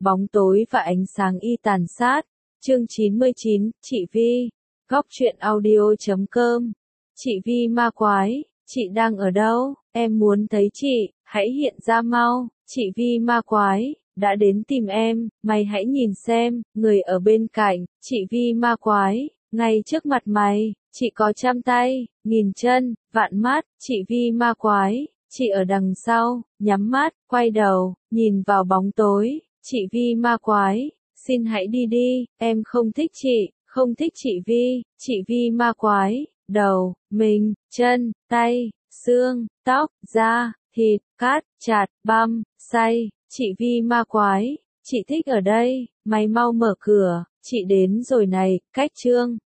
bóng tối và ánh sáng y tàn sát. Chương 99, chị Vi. Góc truyện audio.com. Chị Vi ma quái, chị đang ở đâu? Em muốn thấy chị, hãy hiện ra mau. Chị Vi ma quái đã đến tìm em, mày hãy nhìn xem, người ở bên cạnh, chị Vi ma quái, ngay trước mặt mày, chị có 100 tay, 1000 chân, vạn mắt, chị Vi ma quái, chị ở đằng sau, nhắm mắt, quay đầu, nhìn vào bóng tối, chị Vi ma quái, xin hãy đi đi, em không thích chị Vi, chị Vi ma quái, đầu, mình, chân, tay, xương, tóc, da, thịt, cát, chặt, băm, xay, chị Vi ma quái, chị thích ở đây, mày mau mở cửa, chị đến rồi này, cách chương.